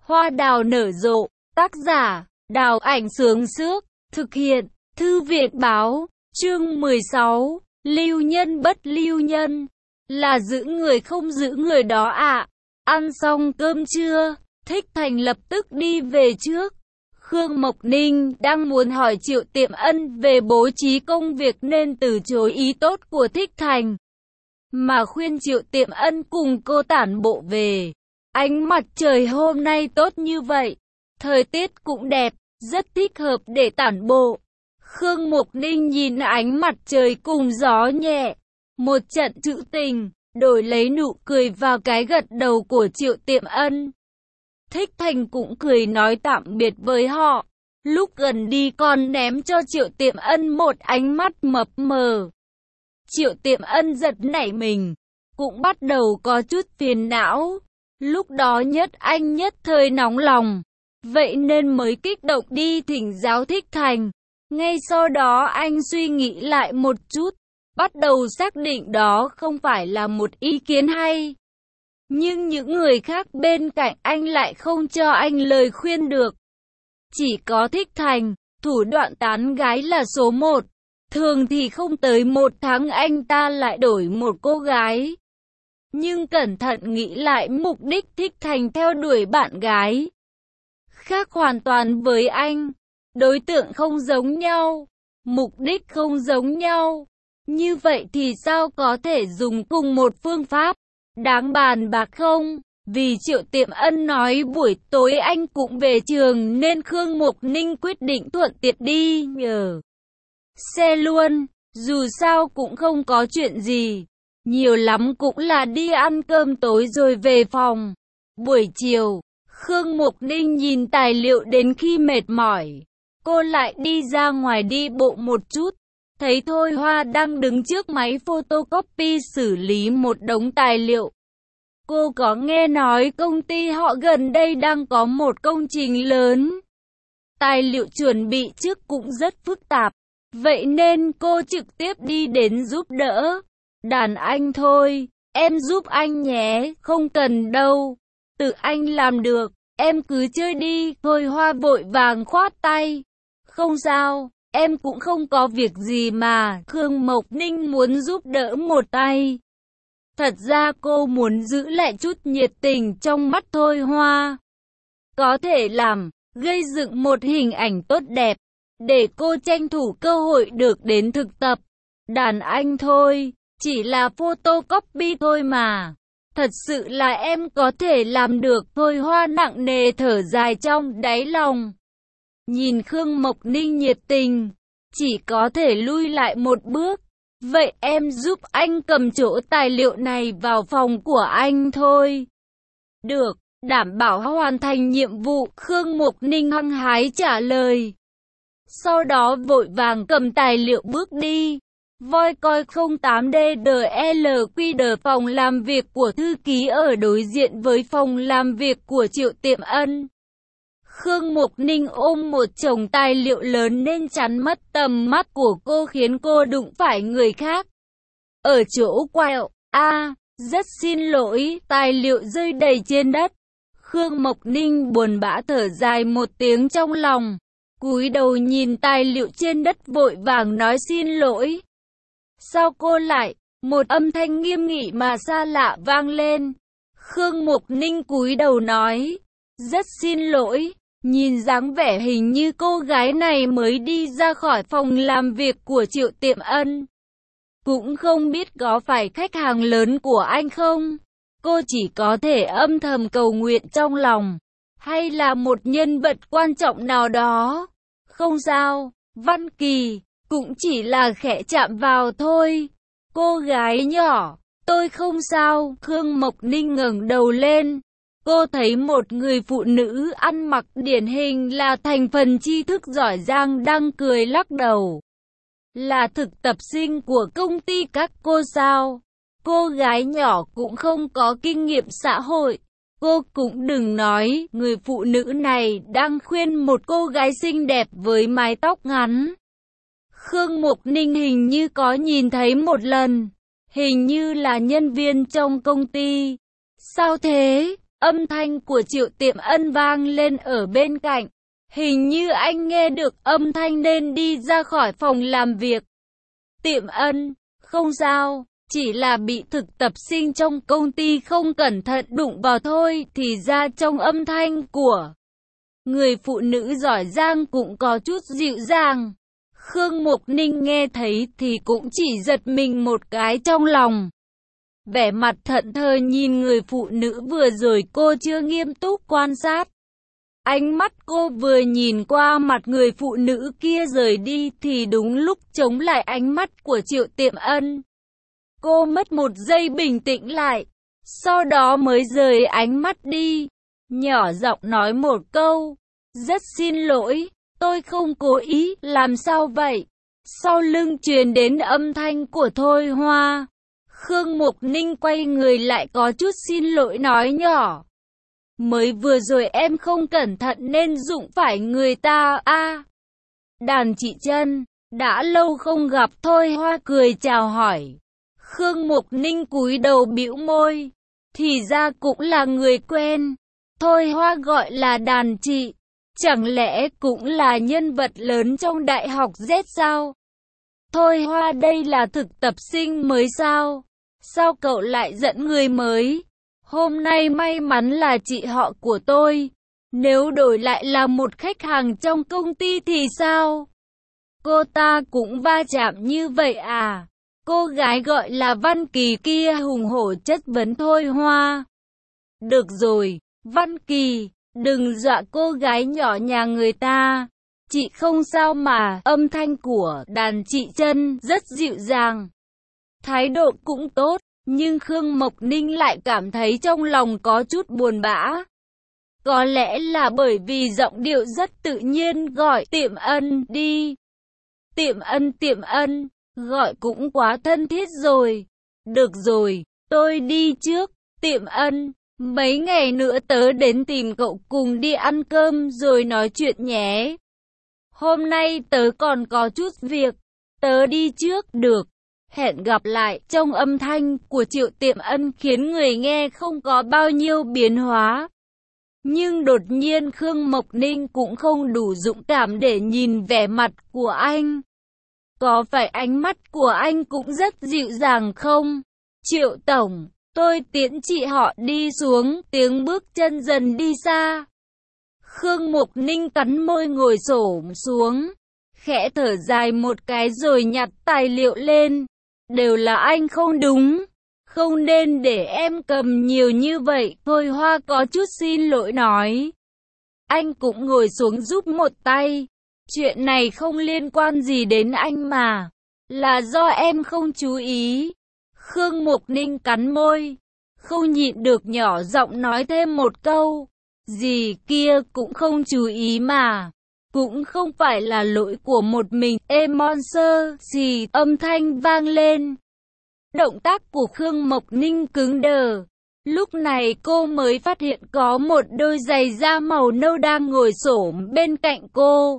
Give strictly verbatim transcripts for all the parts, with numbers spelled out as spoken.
Hoa đào nở rộ, tác giả, Đào Ảnh Sướng Sước, thực hiện, Thư viện Báo, chương mười sáu, lưu nhân bất lưu nhân, là giữ người không giữ người đó ạ. À. Ăn xong cơm trưa, Thích Thành lập tức đi về trước. Khương Mộc Ninh đang muốn hỏi Triệu Tiệm Ân về bố trí công việc nên từ chối ý tốt của Thích Thành, mà khuyên Triệu Tiệm Ân cùng cô tản bộ về. Ánh mặt trời hôm nay tốt như vậy, thời tiết cũng đẹp, rất thích hợp để tản bộ. Khương Mộc Ninh nhìn ánh mặt trời cùng gió nhẹ, một trận trữ tình, đổi lấy nụ cười vào cái gật đầu của Triệu Tiệm Ân. Thích Thành cũng cười nói tạm biệt với họ, lúc gần đi còn ném cho Triệu Tiệm Ân một ánh mắt mập mờ. Triệu Tiệm Ân giật nảy mình, cũng bắt đầu có chút phiền não. Lúc đó Nhất Anh nhất thời nóng lòng, vậy nên mới kích động đi thỉnh giáo Thích Thành. Ngay sau đó anh suy nghĩ lại một chút, bắt đầu xác định đó không phải là một ý kiến hay. Nhưng những người khác bên cạnh anh lại không cho anh lời khuyên được. Chỉ có Thích Thành, thủ đoạn tán gái là số một. Thường thì không tới một tháng anh ta lại đổi một cô gái. Nhưng cẩn thận nghĩ lại mục đích Thích Thành theo đuổi bạn gái khác hoàn toàn với anh. Đối tượng không giống nhau, mục đích không giống nhau. Như vậy thì sao có thể dùng cùng một phương pháp? Đáng bàn bạc không? Vì Triệu Tiệm Ân nói buổi tối anh cũng về trường nên Khương Mộc Ninh quyết định thuận tiện đi nhờ xe luôn. Dù sao cũng không có chuyện gì, nhiều lắm cũng là đi ăn cơm tối rồi về phòng. Buổi chiều, Khương Mộc Ninh nhìn tài liệu đến khi mệt mỏi, cô lại đi ra ngoài đi bộ một chút. Thấy Thôi Hoa đang đứng trước máy photocopy xử lý một đống tài liệu. Cô có nghe nói công ty họ gần đây đang có một công trình lớn. Tài liệu chuẩn bị trước cũng rất phức tạp, vậy nên cô trực tiếp đi đến giúp đỡ. Đàn anh thôi, em giúp anh nhé, không cần đâu, tự anh làm được, em cứ chơi đi. Thôi Hoa vội vàng khoát tay. Không sao, em cũng không có việc gì mà. Khương Mộc Ninh muốn giúp đỡ một tay. Thật ra cô muốn giữ lại chút nhiệt tình trong mắt Thôi Hoa. Có thể làm, gây dựng một hình ảnh tốt đẹp, để cô tranh thủ cơ hội được đến thực tập. Đàn anh thôi, chỉ là photocopy thôi mà. Thật sự là em có thể làm được. Thôi Hoa nặng nề thở dài trong đáy lòng. Nhìn Khương Mộc Ninh nhiệt tình, chỉ có thể lui lại một bước. Vậy em giúp anh cầm chỗ tài liệu này vào phòng của anh thôi. Được, đảm bảo hoàn thành nhiệm vụ. Khương Mộc Ninh hăng hái trả lời. Sau đó vội vàng cầm tài liệu bước đi. Voi coi không tám D D L Q D phòng làm việc của thư ký ở đối diện với phòng làm việc của Triệu Tiệm Ân. Khương Mộc Ninh ôm một chồng tài liệu lớn nên chắn mất tầm mắt của cô, khiến cô đụng phải người khác. Ở chỗ quẹo, a, à, rất xin lỗi, tài liệu rơi đầy trên đất. Khương Mộc Ninh buồn bã thở dài một tiếng trong lòng, cúi đầu nhìn tài liệu trên đất vội vàng nói xin lỗi. Sao cô lại? Một âm thanh nghiêm nghị mà xa lạ vang lên. Khương Mộc Ninh cúi đầu nói, rất xin lỗi. Nhìn dáng vẻ hình như cô gái này mới đi ra khỏi phòng làm việc của Triệu Tiệm Ân. Cũng không biết có phải khách hàng lớn của anh không? Cô chỉ có thể âm thầm cầu nguyện trong lòng. Hay là một nhân vật quan trọng nào đó? Không sao, Văn Kỳ, cũng chỉ là khẽ chạm vào thôi. Cô gái nhỏ, tôi không sao. Khương Mộc Ninh ngẩng đầu lên. Cô thấy một người phụ nữ ăn mặc điển hình là thành phần tri thức giỏi giang đang cười lắc đầu. Là thực tập sinh của công ty các cô sao? Cô gái nhỏ cũng không có kinh nghiệm xã hội. Cô cũng đừng nói, người phụ nữ này đang khuyên một cô gái xinh đẹp với mái tóc ngắn. Khương Mộc Ninh hình như có nhìn thấy một lần, hình như là nhân viên trong công ty. Sao thế? Âm thanh của Triệu Tiệm Ân vang lên ở bên cạnh. Hình như anh nghe được âm thanh nên đi ra khỏi phòng làm việc. Tiệm Ân, không sao, chỉ là bị thực tập sinh trong công ty không cẩn thận đụng vào thôi. Thì ra trong âm thanh của người phụ nữ giỏi giang cũng có chút dịu dàng. Khương Mục Ninh nghe thấy thì cũng chỉ giật mình một cái trong lòng. Vẻ mặt thẫn thờ nhìn người phụ nữ vừa rồi cô chưa nghiêm túc quan sát. Ánh mắt cô vừa nhìn qua mặt người phụ nữ kia rời đi thì đúng lúc chống lại ánh mắt của Triệu Tiệm Ân. Cô mất một giây bình tĩnh lại, sau đó mới rời ánh mắt đi, nhỏ giọng nói một câu, rất xin lỗi, tôi không cố ý, làm sao vậy? Sau lưng truyền đến âm thanh của Thôi Hoa. Khương Mục Ninh quay người lại có chút xin lỗi nói nhỏ. Mới vừa rồi em không cẩn thận nên đụng phải người ta a. À, Đàn chị Trân, đã lâu không gặp. Thôi Hoa cười chào hỏi. Khương Mục Ninh cúi đầu bĩu môi. Thì ra cũng là người quen. Thôi Hoa gọi là đàn chị. Chẳng lẽ cũng là nhân vật lớn trong đại học Z sao? Thôi Hoa đây là thực tập sinh mới sao? Sao cậu lại dẫn người mới? Hôm nay may mắn là chị họ của tôi. Nếu đổi lại là một khách hàng trong công ty thì sao? Cô ta cũng va chạm như vậy à? Cô gái gọi là Văn Kỳ kia hùng hổ chất vấn Thôi Hoa. Được rồi, Văn Kỳ, đừng dọa cô gái nhỏ nhà người ta. Chị không sao mà. Âm thanh của đàn chị Trân rất dịu dàng, thái độ cũng tốt. Nhưng Khương Mộc Ninh lại cảm thấy trong lòng có chút buồn bã. Có lẽ là bởi vì giọng điệu rất tự nhiên gọi Tiệm Ân đi. Tiệm Ân Tiệm Ân, gọi cũng quá thân thiết rồi. Được rồi, tôi đi trước. Tiệm Ân, mấy ngày nữa tớ đến tìm cậu cùng đi ăn cơm rồi nói chuyện nhé. Hôm nay tớ còn có chút việc, tớ đi trước. Được. Hẹn gặp lại. Trong âm thanh của Triệu Tiệm Ân khiến người nghe không có bao nhiêu biến hóa. Nhưng đột nhiên Khương Mộc Ninh cũng không đủ dũng cảm để nhìn vẻ mặt của anh. Có phải ánh mắt của anh cũng rất dịu dàng không? Triệu Tổng, tôi tiễn chị họ đi xuống. Tiếng bước chân dần đi xa. Khương Mộc Ninh cắn môi ngồi xổm xuống, khẽ thở dài một cái rồi nhặt tài liệu lên. Đều là anh không đúng, không nên để em cầm nhiều như vậy. Thôi Hoa có chút xin lỗi nói. Anh cũng ngồi xuống giúp một tay. Chuyện này không liên quan gì đến anh mà, là do em không chú ý. Khương Mục Ninh cắn môi, không nhịn được nhỏ giọng nói thêm một câu. Gì kia cũng không chú ý mà. Cũng không phải là lỗi của một mình. Ê Monster, xì, âm thanh vang lên. Động tác của Khương Mộc Ninh cứng đờ. Lúc này cô mới phát hiện có một đôi giày da màu nâu đang ngồi xổm bên cạnh cô.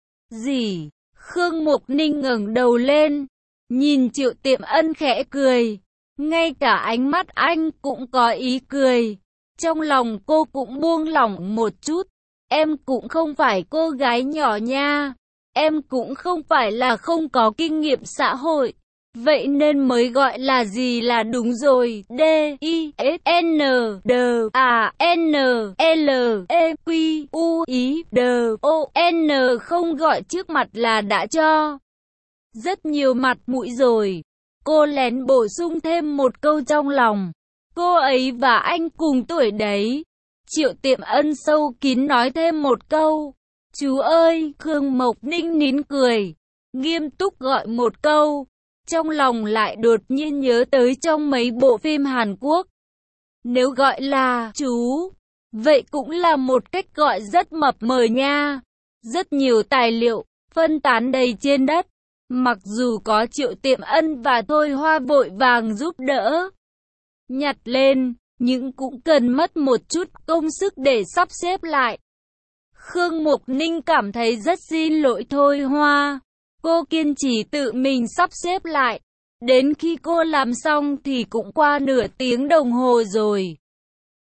Gì? Khương Mộc Ninh ngẩng đầu lên, nhìn Triệu Tiệm Ân khẽ cười. Ngay cả ánh mắt anh cũng có ý cười. Trong lòng cô cũng buông lỏng một chút. Em cũng không phải cô gái nhỏ nha. Em cũng không phải là không có kinh nghiệm xã hội. Vậy nên mới gọi là gì là đúng rồi. D, I, S, N, D, A, N, L, E, Q, U, I, D, O, N không gọi trước mặt là đã cho rất nhiều mặt mũi rồi. Cô lén bổ sung thêm một câu trong lòng. Cô ấy và anh cùng tuổi đấy. Triệu Tiệm Ân sâu kín nói thêm một câu. Chú ơi, Khương Mộc Ninh nín cười, nghiêm túc gọi một câu. Trong lòng lại đột nhiên nhớ tới trong mấy bộ phim Hàn Quốc. Nếu gọi là chú, vậy cũng là một cách gọi rất mập mờ nha. Rất nhiều tài liệu phân tán đầy trên đất. Mặc dù có Triệu Tiệm Ân và Thôi Hoa vội vàng giúp đỡ nhặt lên, nhưng cũng cần mất một chút công sức để sắp xếp lại. Khương Mộc Ninh cảm thấy rất xin lỗi Thôi Hoa. Cô kiên trì tự mình sắp xếp lại. Đến khi cô làm xong thì cũng qua nửa tiếng đồng hồ rồi.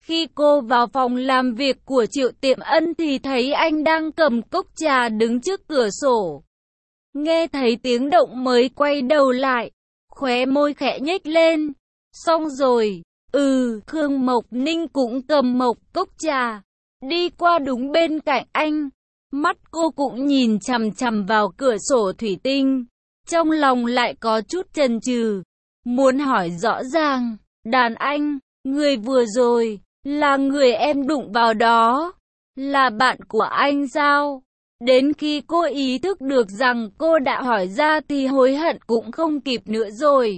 Khi cô vào phòng làm việc của Triệu Tiệm Ân thì thấy anh đang cầm cốc trà đứng trước cửa sổ. Nghe thấy tiếng động mới quay đầu lại, khóe môi khẽ nhếch lên. Xong rồi, ừ, Khương Mộc Ninh cũng cầm một cốc trà, đi qua đúng bên cạnh anh. Mắt cô cũng nhìn chằm chằm vào cửa sổ thủy tinh, trong lòng lại có chút chần chừ, muốn hỏi rõ ràng, đàn anh, người vừa rồi, là người em đụng vào đó, là bạn của anh sao? Đến khi cô ý thức được rằng cô đã hỏi ra thì hối hận cũng không kịp nữa rồi.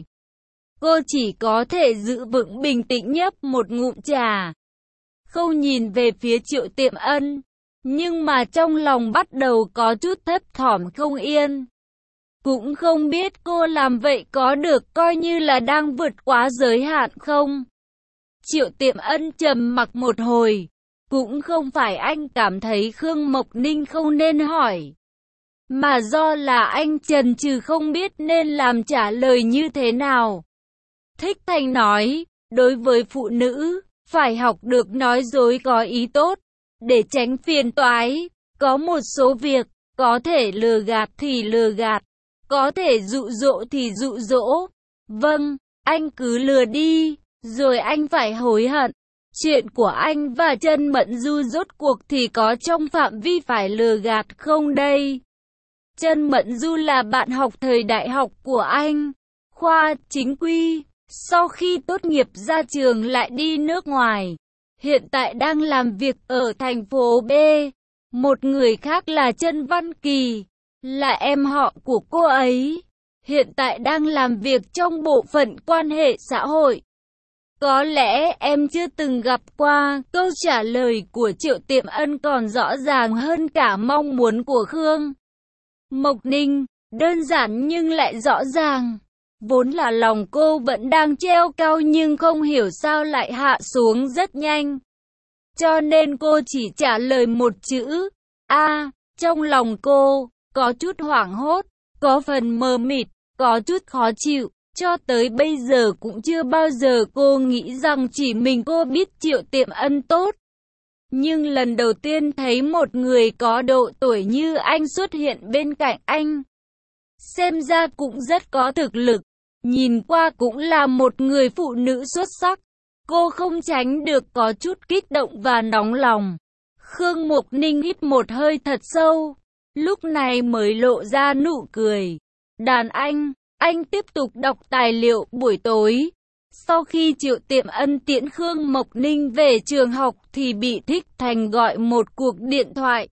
Cô chỉ có thể giữ vững bình tĩnh nhấp một ngụm trà, không nhìn về phía Triệu Tiệm Ân, nhưng mà trong lòng bắt đầu có chút thấp thỏm không yên. Cũng không biết cô làm vậy có được coi như là đang vượt quá giới hạn không? Triệu Tiệm Ân trầm mặc một hồi, cũng không phải anh cảm thấy Khương Mộc Ninh không nên hỏi, mà do là anh chần chừ không biết nên làm trả lời như thế nào. Thích Thành nói, đối với phụ nữ, phải học được nói dối có ý tốt, để tránh phiền toái. Có một số việc, có thể lừa gạt thì lừa gạt, có thể dụ dỗ thì dụ dỗ. Vâng, anh cứ lừa đi, rồi anh phải hối hận. Chuyện của anh và Trân Mẫn Du rốt cuộc thì có trong phạm vi phải lừa gạt không đây? Trân Mẫn Du là bạn học thời đại học của anh, khoa chính quy. Sau khi tốt nghiệp ra trường lại đi nước ngoài, hiện tại đang làm việc ở thành phố B. Một người khác là Trân Văn Kỳ, là em họ của cô ấy, hiện tại đang làm việc trong bộ phận quan hệ xã hội. Có lẽ em chưa từng gặp qua. Câu trả lời của Triệu Tiệm Ân còn rõ ràng hơn cả mong muốn của Khương Mộc Ninh, đơn giản nhưng lại rõ ràng. Vốn là lòng cô vẫn đang treo cao nhưng không hiểu sao lại hạ xuống rất nhanh. Cho nên cô chỉ trả lời một chữ, a. Trong lòng cô, có chút hoảng hốt, có phần mờ mịt, có chút khó chịu. Cho tới bây giờ cũng chưa bao giờ cô nghĩ rằng chỉ mình cô biết Triệu Tiệm Ân tốt. Nhưng lần đầu tiên thấy một người có độ tuổi như anh xuất hiện bên cạnh anh, xem ra cũng rất có thực lực, nhìn qua cũng là một người phụ nữ xuất sắc. Cô không tránh được có chút kích động và nóng lòng. Khương Mộc Ninh hít một hơi thật sâu, lúc này mới lộ ra nụ cười. Đàn anh, anh tiếp tục đọc tài liệu buổi tối. Sau khi Triệu Tiệm Ân tiễn Khương Mộc Ninh về trường học thì bị Thích Thành gọi một cuộc điện thoại.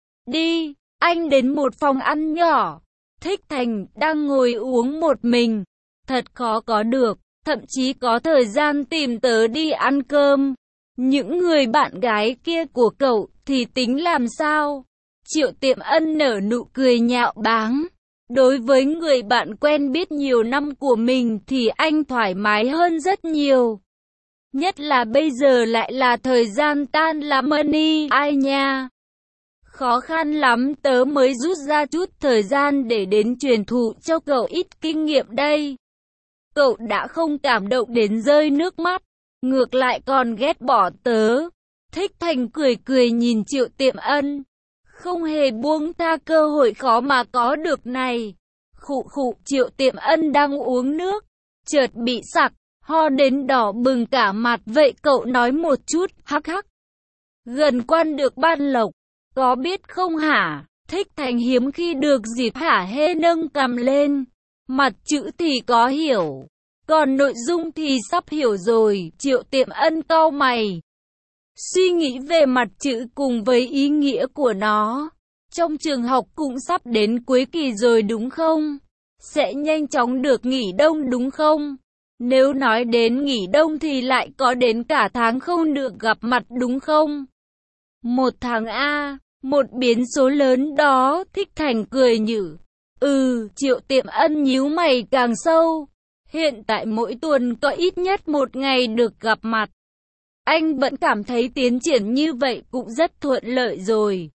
Đi, anh đến một phòng ăn nhỏ. Thích Thành đang ngồi uống một mình, thật khó có được, thậm chí có thời gian tìm tớ đi ăn cơm. Những người bạn gái kia của cậu thì tính làm sao? Triệu Tiệm Ân nở nụ cười nhạo báng. Đối với người bạn quen biết nhiều năm của mình thì anh thoải mái hơn rất nhiều. Nhất là bây giờ lại là thời gian tan làm money, ai nha. Khó khăn lắm tớ mới rút ra chút thời gian để đến truyền thụ cho cậu ít kinh nghiệm đây. Cậu đã không cảm động đến rơi nước mắt, ngược lại còn ghét bỏ tớ. Thích Thành cười cười nhìn Triệu Tiệm Ân, không hề buông tha cơ hội khó mà có được này. Khụ khụ, Triệu Tiệm Ân đang uống nước, chợt bị sặc, ho đến đỏ bừng cả mặt. Vậy cậu nói một chút, hắc hắc. Gần quan được ban lộc, có biết không hả? Thích Thành hiếm khi được dịp hả hê nâng cằm lên, mặt chữ thì có hiểu, còn nội dung thì sắp hiểu rồi. Triệu Tiệm Ân cau mày, suy nghĩ về mặt chữ cùng với ý nghĩa của nó. Trong trường học cũng sắp đến cuối kỳ rồi đúng không? Sẽ nhanh chóng được nghỉ đông đúng không? Nếu nói đến nghỉ đông thì lại có đến cả tháng không được gặp mặt đúng không? Một tháng A, một biến số lớn đó. Thích Thành cười nhử. Ừ, Triệu Tiệm Ân nhíu mày càng sâu. Hiện tại mỗi tuần có ít nhất một ngày được gặp mặt. Anh vẫn cảm thấy tiến triển như vậy cũng rất thuận lợi rồi.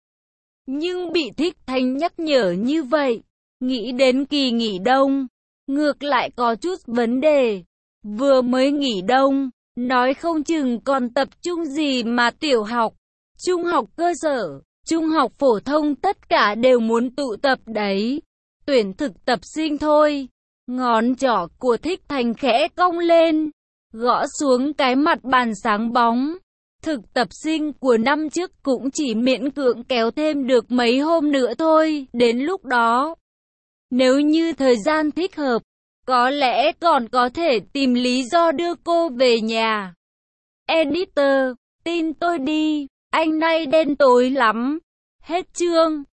Nhưng bị Thích Thành nhắc nhở như vậy, nghĩ đến kỳ nghỉ đông, ngược lại có chút vấn đề. Vừa mới nghỉ đông, Nói không chừng còn tập trung gì mà tiểu học, trung học cơ sở, trung học phổ thông tất cả đều muốn tụ tập đấy. Tuyển thực tập sinh thôi. Ngón trỏ của Thích Thành khẽ cong lên, gõ xuống cái mặt bàn sáng bóng. Thực tập sinh của năm trước cũng chỉ miễn cưỡng kéo thêm được mấy hôm nữa thôi. Đến lúc đó, nếu như thời gian thích hợp, có lẽ còn có thể tìm lý do đưa cô về nhà. Editor, tin tôi đi, anh nay đen tối lắm. Hết chương.